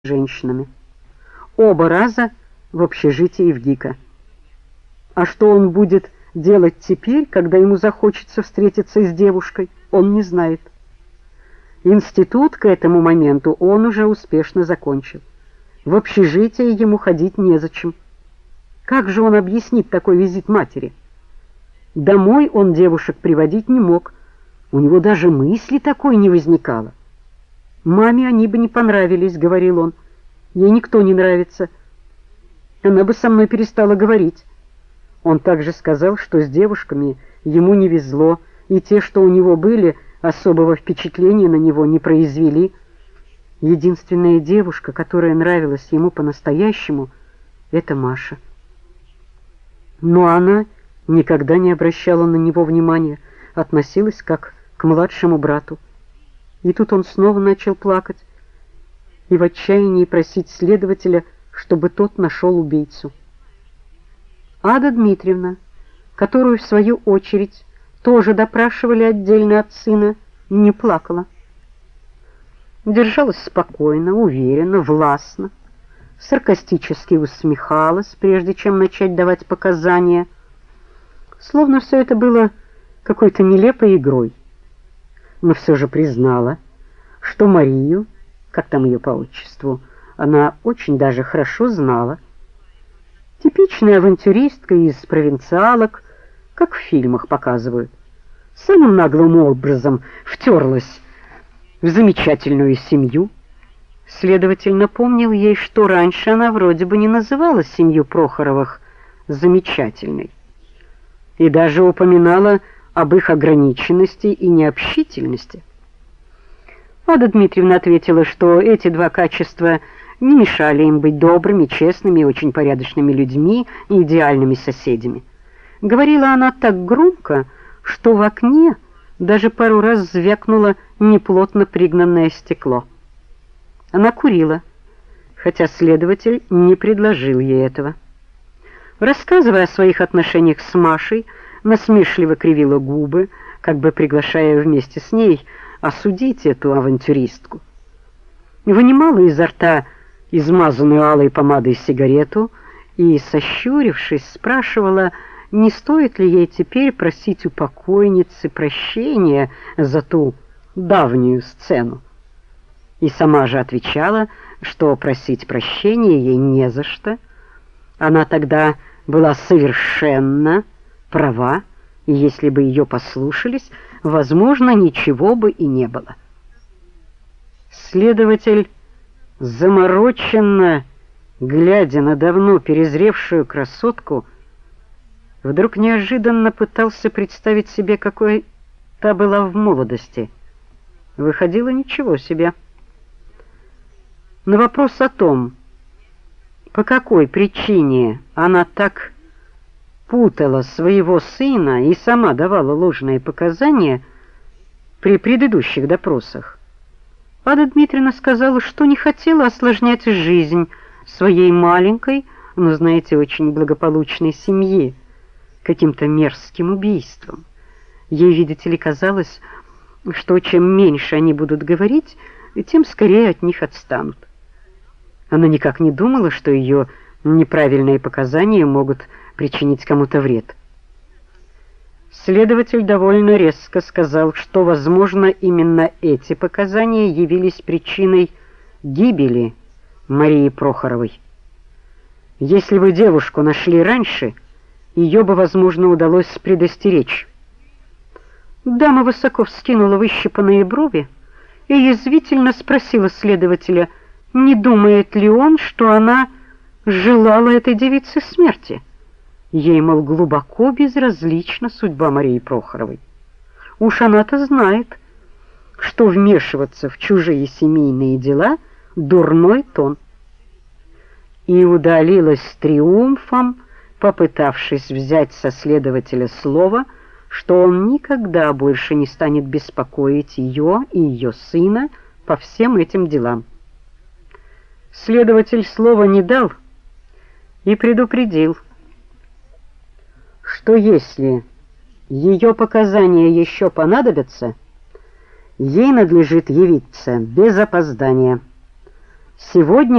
женщинами. Оба раза в общежитии в ГИКа. А что он будет делать теперь, когда ему захочется встретиться с девушкой, он не знает. Институт к этому моменту он уже успешно закончил. В общежитие ему ходить незачем. Как же он объяснит такой визит матери? Домой он девушек приводить не мог. У него даже мысли такой не возникало. «Маме они бы не понравились», — говорил он. «Ей никто не нравится. Она бы со мной перестала говорить». Он также сказал, что с девушками ему не везло, и те, что у него были, особого впечатления на него не произвели. Единственная девушка, которая нравилась ему по-настоящему, — это Маша. Но она никогда не обращала на него внимания, относилась как к младшему брату. И тут он снова начал плакать и в отчаянии просить следователя, чтобы тот нашел убийцу. Ада Дмитриевна, которую в свою очередь тоже допрашивали отдельно от сына, не плакала. Держалась спокойно, уверенно, властно, саркастически усмехалась, прежде чем начать давать показания, словно все это было какой-то нелепой игрой. Но все же признала, что Марию, как там ее по отчеству, она очень даже хорошо знала. Типичная авантюристка из провинциалок, как в фильмах показывают, самым наглым образом втерлась в замечательную семью. Следователь напомнил ей, что раньше она вроде бы не называла семью Прохоровых замечательной, и даже упоминала об их ограниченности и необщительности. Ада Дмитриевна ответила, что эти два качества не мешали им быть добрыми, честными и очень порядочными людьми и идеальными соседями. Говорила она так громко, что в окне даже пару раз звякнуло неплотно пригнанное стекло. Она курила, хотя следователь не предложил ей этого. Рассказывая о своих отношениях с Машей, насмешливо кривила губы, как бы приглашая вместе с ней осудить эту авантюристку. Вынимала изо рта измазанную алой помадой сигарету и, сощурившись, спрашивала, не стоит ли ей теперь просить у покойницы прощения за ту давнюю сцену. И сама же отвечала, что просить прощения ей не за что. Она тогда была совершенно права, и если бы ее послушались, возможно, ничего бы и не было. Следователь, замороченно глядя на давно перезревшую красотку, вдруг неожиданно пытался представить себе, какой та была в молодости. Выходило ничего себе. На вопрос о том, по какой причине она так путала своего сына и сама давала ложные показания при предыдущих допросах, Ада Дмитриевна сказала, что не хотела осложнять жизнь своей маленькой, но, знаете, очень благополучной семье каким-то мерзким убийством. Ей, видите ли, казалось, что чем меньше они будут говорить, тем скорее от них отстанут. Она никак не думала, что ее неправильные показания могут причинить кому-то вред. Следователь довольно резко сказал, что, возможно, именно эти показания явились причиной гибели Марии Прохоровой. Если бы девушку нашли раньше, ее бы, возможно, удалось предостеречь. Дама высоко вскинула выщипанные брови и язвительно спросила следователя, не думает ли он, что она желала этой девице смерти. Ей, мол, глубоко безразлична судьба Марии Прохоровой. Уж она-то знает, что вмешиваться в чужие семейные дела — дурной тон. И удалилась с триумфом, попытавшись взять со следователя слово, что он никогда больше не станет беспокоить ее и ее сына по всем этим делам. Следователь слова не дал и предупредил, что если ее показания еще понадобятся, ей надлежит явиться без опоздания. Сегодня